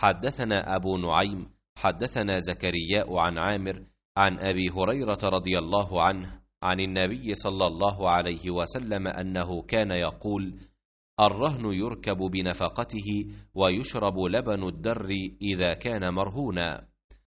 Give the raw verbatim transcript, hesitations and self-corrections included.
حدثنا أبو نعيم حدثنا زكرياء عن عامر عن أبي هريرة رضي الله عنه عن النبي صلى الله عليه وسلم أنه كان يقول: الرهن يركب بنفقته ويشرب لبن الدر إذا كان مرهونا.